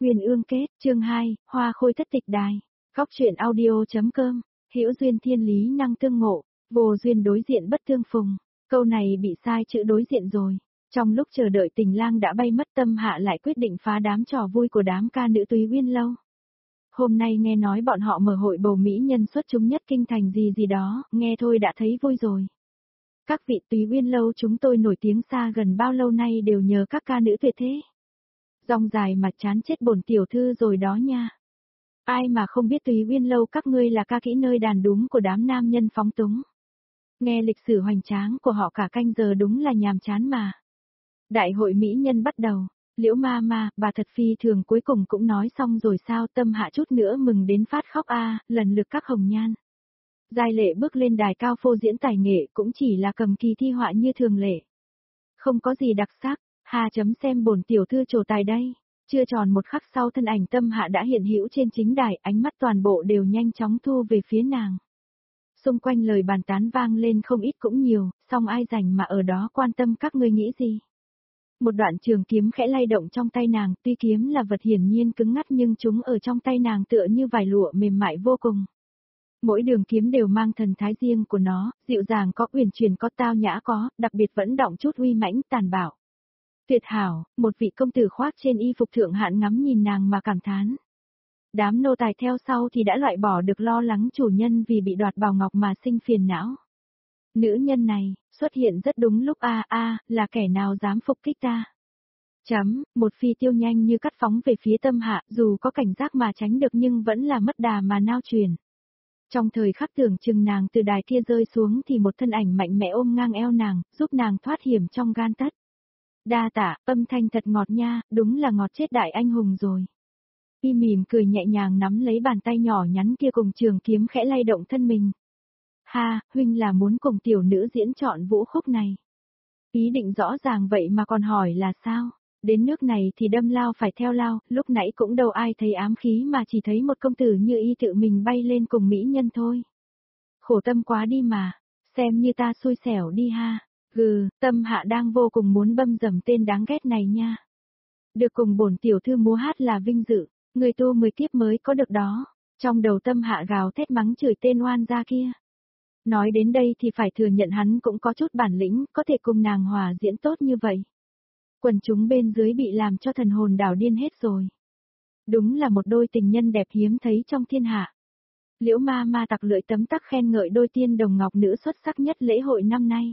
Huyền ương kết, chương 2, Hoa khôi thất tịch đài. Góc truyện audio.com, hữu duyên thiên lý năng tương ngộ, vô duyên đối diện bất tương phùng. Câu này bị sai chữ đối diện rồi. Trong lúc chờ đợi tình lang đã bay mất, Tâm Hạ lại quyết định phá đám trò vui của đám ca nữ Túy Uyên lâu. Hôm nay nghe nói bọn họ mở hội bầu mỹ nhân xuất chúng nhất kinh thành gì gì đó, nghe thôi đã thấy vui rồi. Các vị Túy Uyên lâu chúng tôi nổi tiếng xa gần bao lâu nay đều nhờ các ca nữ tuyệt thế. Dòng dài mà chán chết bổn tiểu thư rồi đó nha. Ai mà không biết Túy Uyên lâu các ngươi là ca kỹ nơi đàn đúng của đám nam nhân phóng túng. Nghe lịch sử hoành tráng của họ cả canh giờ đúng là nhàm chán mà. Đại hội mỹ nhân bắt đầu, Liễu ma ma, bà thật phi thường cuối cùng cũng nói xong rồi sao? Tâm Hạ chút nữa mừng đến phát khóc lần lượt các hồng nhan. Giai Lệ bước lên đài cao phô diễn tài nghệ cũng chỉ là cầm kỳ thi họa như thường lệ. Không có gì đặc sắc. Hà chấm xem bổn tiểu thư trổ tài đây. Chưa tròn một khắc sau thân ảnh Tâm Hạ đã hiện hữu trên chính đài, ánh mắt toàn bộ đều nhanh chóng thu về phía nàng. Xung quanh lời bàn tán vang lên không ít cũng nhiều, song ai rảnh mà ở đó quan tâm các ngươi nghĩ gì. Một đoạn trường kiếm khẽ lay động trong tay nàng, tuy kiếm là vật hiển nhiên cứng ngắt nhưng chúng ở trong tay nàng tựa như vải lụa mềm mại vô cùng. Mỗi đường kiếm đều mang thần thái riêng của nó, dịu dàng có, uyển chuyển có, tao nhã có, đặc biệt vẫn đọng chút uy mãnh tàn bạo. Tuyệt hảo, một vị công tử khoác trên y phục thượng hạng ngắm nhìn nàng mà cảm thán. Đám nô tài theo sau thì đã loại bỏ được lo lắng chủ nhân vì bị đoạt bào ngọc mà sinh phiền não. Nữ nhân này, xuất hiện rất đúng lúc là kẻ nào dám phục kích ta. Một phi tiêu nhanh như cắt phóng về phía Tâm Hạ, dù có cảnh giác mà tránh được nhưng vẫn là mất đà mà nao truyền. Trong thời khắc tưởng chừng nàng từ đài kia rơi xuống thì một thân ảnh mạnh mẽ ôm ngang eo nàng, giúp nàng thoát hiểm trong gan tấc. Đa tạ, âm thanh thật ngọt nha, đúng là ngọt chết đại anh hùng rồi. Y mỉm cười nhẹ nhàng nắm lấy bàn tay nhỏ nhắn kia cùng trường kiếm khẽ lay động thân mình. Ha, huynh là muốn cùng tiểu nữ diễn trọn vũ khúc này. Ý định rõ ràng vậy mà còn hỏi là sao? Đến nước này thì đâm lao phải theo lao, lúc nãy cũng đâu ai thấy ám khí mà chỉ thấy một công tử như y tự mình bay lên cùng mỹ nhân thôi. Khổ tâm quá đi mà, xem như ta xui xẻo đi ha. Tâm Hạ đang vô cùng muốn băm dầm tên đáng ghét này nha. Được cùng bổn tiểu thư múa hát là vinh dự, người tu 10 kiếp mới có được đó. Trong đầu Tâm Hạ gào thét mắng chửi tên oan gia kia. Nói đến đây thì phải thừa nhận hắn cũng có chút bản lĩnh, có thể cùng nàng hòa diễn tốt như vậy. Quần chúng bên dưới bị làm cho thần hồn đảo điên hết rồi. Đúng là một đôi tình nhân đẹp hiếm thấy trong thiên hạ. Liễu ma ma tặc lưỡi tấm tắc khen ngợi đôi tiên đồng ngọc nữ xuất sắc nhất lễ hội năm nay.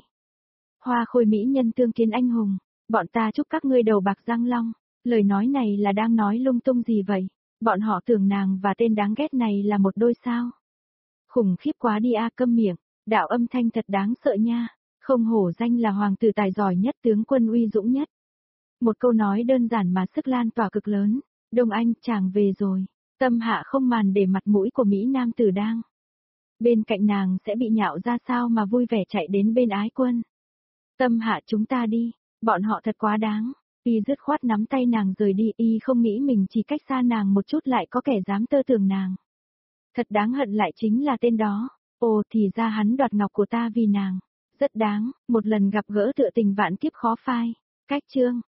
Hoa khôi mỹ nhân tương kiến anh hùng, bọn ta chúc các ngươi đầu bạc răng long. Lời nói này là đang nói lung tung gì vậy? Bọn họ tưởng nàng và tên đáng ghét này là một đôi sao? Khủng khiếp quá đi câm miệng, đạo âm thanh thật đáng sợ nha, không hổ danh là hoàng tử tài giỏi nhất, tướng quân uy dũng nhất. Một câu nói đơn giản mà sức lan tỏa cực lớn. Đông Anh, chàng về rồi. Tâm Hạ không màn để mặt mũi của Mỹ Nam tử đang bên cạnh nàng sẽ bị nhạo ra sao mà vui vẻ chạy đến bên ái quân. Tâm Hạ, chúng ta đi, bọn họ thật quá đáng. Y dứt khoát nắm tay nàng rời đi, y không nghĩ mình chỉ cách xa nàng một chút lại có kẻ dám tơ tưởng nàng. Thật đáng hận lại chính là tên đó. Ồ, thì ra hắn đoạt ngọc của ta vì nàng. Rất đáng, một lần gặp gỡ tựa tình vạn kiếp khó phai. Cách chương